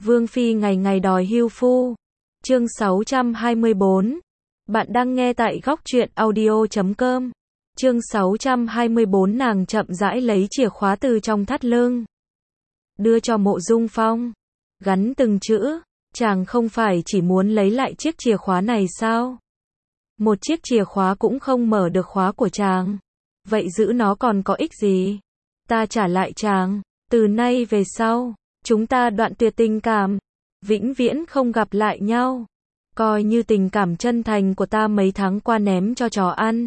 Vương Phi ngày ngày đòi hưu phu. Chương 624. Bạn đang nghe tại góc truyện audio.com. Chương 624. Nàng chậm rãi lấy chìa khóa từ trong thắt lưng, đưa cho Mộ Dung Phong, gắn từng chữ, chàng không phải chỉ muốn lấy lại chiếc chìa khóa này sao? Một chiếc chìa khóa cũng không mở được khóa của chàng, vậy giữ nó còn có ích gì? Ta trả lại chàng, từ nay về sau, chúng ta đoạn tuyệt tình cảm, vĩnh viễn không gặp lại nhau. Coi như tình cảm chân thành của ta mấy tháng qua ném cho chó ăn.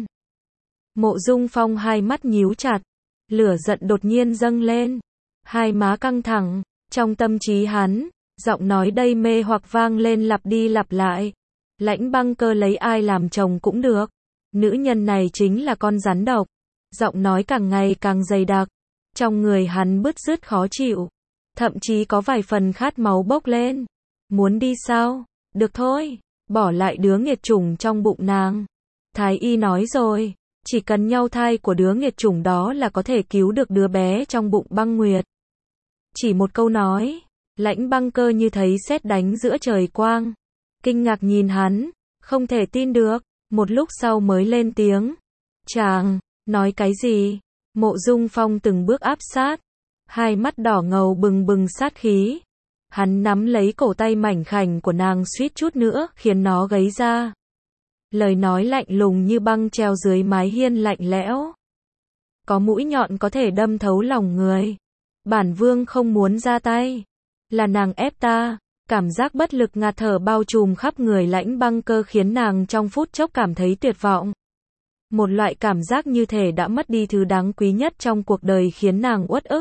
Mộ Dung Phong hai mắt nhíu chặt, lửa giận đột nhiên dâng lên, hai má căng thẳng, trong tâm trí hắn, giọng nói đầy mê hoặc vang lên lặp đi lặp lại. Lãnh Băng Cơ lấy ai làm chồng cũng được, nữ nhân này chính là con rắn độc. Giọng nói càng ngày càng dày đặc, trong người hắn bứt rứt khó chịu, thậm chí có vài phần khát máu bốc lên. Muốn đi sao? Được thôi, bỏ lại đứa nghiệt chủng trong bụng nàng. Thái y nói rồi, chỉ cần nhau thai của đứa nghiệt chủng đó là có thể cứu được đứa bé trong bụng Băng Nguyệt. Chỉ một câu nói, Lãnh Băng Cơ như thấy sét đánh giữa trời quang, kinh ngạc nhìn hắn, không thể tin được, một lúc sau mới lên tiếng. Chàng, nói cái gì? Mộ Dung Phong từng bước áp sát, hai mắt đỏ ngầu bừng bừng sát khí. Hắn nắm lấy cổ tay mảnh khảnh của nàng suýt chút nữa khiến nó gấy ra. Lời nói lạnh lùng như băng treo dưới mái hiên lạnh lẽo, có mũi nhọn có thể đâm thấu lòng người. Bản vương không muốn ra tay, là nàng ép ta. Cảm giác bất lực ngạt thở bao trùm khắp người Lãnh Băng Cơ khiến nàng trong phút chốc cảm thấy tuyệt vọng. Một loại cảm giác như thể đã mất đi thứ đáng quý nhất trong cuộc đời khiến nàng uất ức.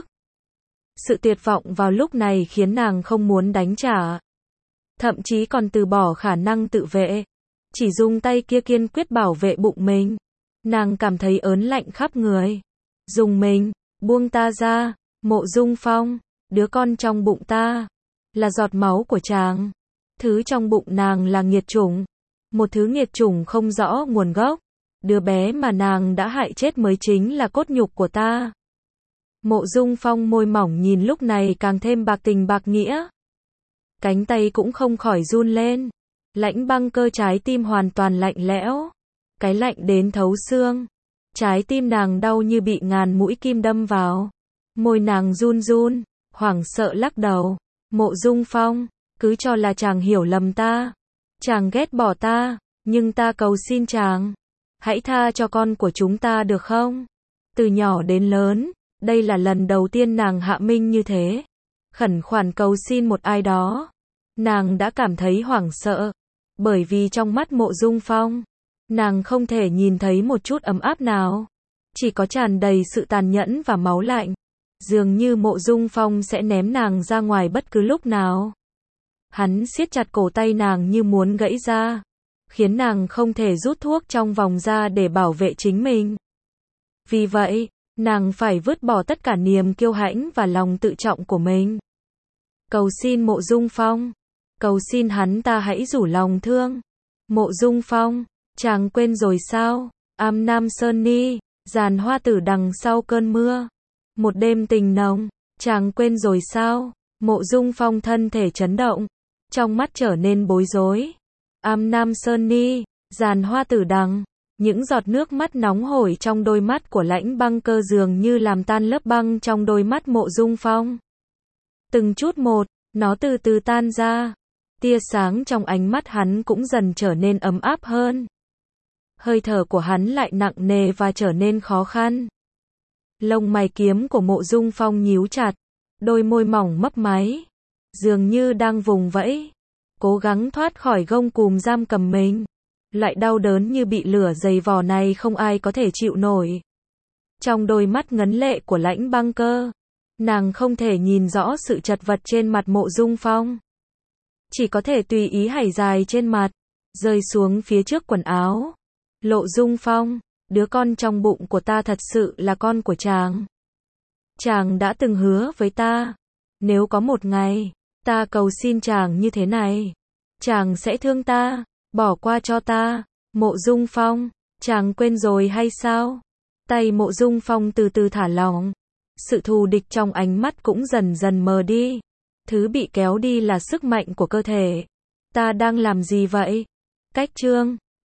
Sự tuyệt vọng vào lúc này khiến nàng không muốn đánh trả, thậm chí còn từ bỏ khả năng tự vệ, chỉ dùng tay kia kiên quyết bảo vệ bụng mình. Nàng cảm thấy ớn lạnh khắp người. Dùng mình, buông ta ra, Mộ Dung Phong, đứa con trong bụng ta là giọt máu của chàng. Thứ trong bụng nàng là nghiệt chủng, một thứ nghiệt chủng không rõ nguồn gốc. Đứa bé mà nàng đã hại chết mới chính là cốt nhục của ta. Mộ Dung Phong môi mỏng nhìn lúc này càng thêm bạc tình bạc nghĩa. Cánh tay cũng không khỏi run lên. Lãnh Băng Cơ trái tim hoàn toàn lạnh lẽo, cái lạnh đến thấu xương. Trái tim nàng đau như bị ngàn mũi kim đâm vào. Môi nàng run run, hoảng sợ lắc đầu. Mộ Dung Phong, cứ cho là chàng hiểu lầm ta, chàng ghét bỏ ta, nhưng ta cầu xin chàng, hãy tha cho con của chúng ta được không? Từ nhỏ đến lớn, đây là lần đầu tiên nàng hạ minh như thế, khẩn khoản cầu xin một ai đó. Nàng đã cảm thấy hoảng sợ, bởi vì trong mắt Mộ Dung Phong, nàng không thể nhìn thấy một chút ấm áp nào, chỉ có tràn đầy sự tàn nhẫn và máu lạnh. Dường như Mộ Dung Phong sẽ ném nàng ra ngoài bất cứ lúc nào. Hắn siết chặt cổ tay nàng như muốn gãy ra, khiến nàng không thể rút thuốc trong vòng ra để bảo vệ chính mình. Vì vậy, nàng phải vứt bỏ tất cả niềm kiêu hãnh và lòng tự trọng của mình. Cầu xin Mộ Dung Phong, cầu xin hắn ta hãy rủ lòng thương. Mộ Dung Phong, chàng quên rồi sao? Am Nam Sơn Ni, giàn hoa tử đằng sau cơn mưa. Một đêm tình nồng, chàng quên rồi sao? Mộ Dung Phong thân thể chấn động, trong mắt trở nên bối rối. Am Nam Sơn Ni, giàn hoa tử đằng, những giọt nước mắt nóng hổi trong đôi mắt của Lãnh Băng Cơ dường như làm tan lớp băng trong đôi mắt Mộ Dung Phong. Từng chút một, nó từ từ tan ra. Tia sáng trong ánh mắt hắn cũng dần trở nên ấm áp hơn. Hơi thở của hắn lại nặng nề và trở nên khó khăn. Lông mày kiếm của Mộ Dung Phong nhíu chặt, đôi môi mỏng mấp máy, dường như đang vùng vẫy, cố gắng thoát khỏi gông cùm giam cầm mình. Loại đau đớn như bị lửa dày vò này không ai có thể chịu nổi. Trong đôi mắt ngấn lệ của Lãnh Băng Cơ, nàng không thể nhìn rõ sự chật vật trên mặt Mộ Dung Phong, chỉ có thể tùy ý hảy dài trên mặt, rơi xuống phía trước quần áo. Lộ Dung Phong, đứa con trong bụng của ta thật sự là con của chàng. Chàng đã từng hứa với ta, nếu có một ngày, ta cầu xin chàng như thế này, chàng sẽ thương ta, bỏ qua cho ta. Mộ Dung Phong, chàng quên rồi hay sao? Tay Mộ Dung Phong từ từ thả lỏng, sự thù địch trong ánh mắt cũng dần dần mờ đi. Thứ bị kéo đi là sức mạnh của cơ thể. Ta đang làm gì vậy? Cách chương